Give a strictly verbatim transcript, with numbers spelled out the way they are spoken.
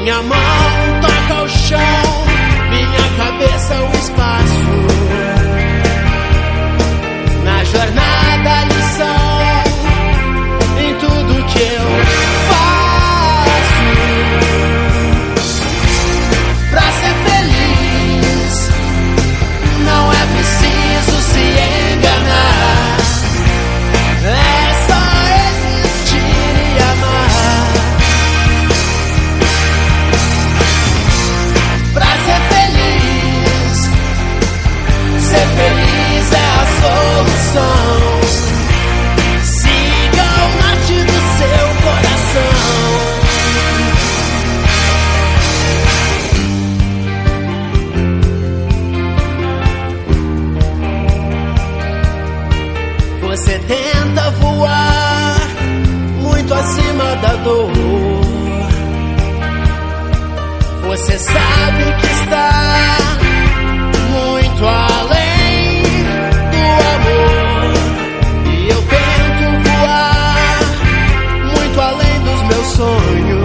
Minha mão toca o chão, minha cabeça o espaço. Na jornada a lição, em tudo que eu faço. Pra ser feliz, não é preciso se enganar. É só existir e amar. Pra ser feliz, ser feliz é a solução. Siga o norte do seu coração. Você tenta voar muito acima da dor. Você sabe que está muito além do amor. E eu tento voar muito além dos meus sonhos.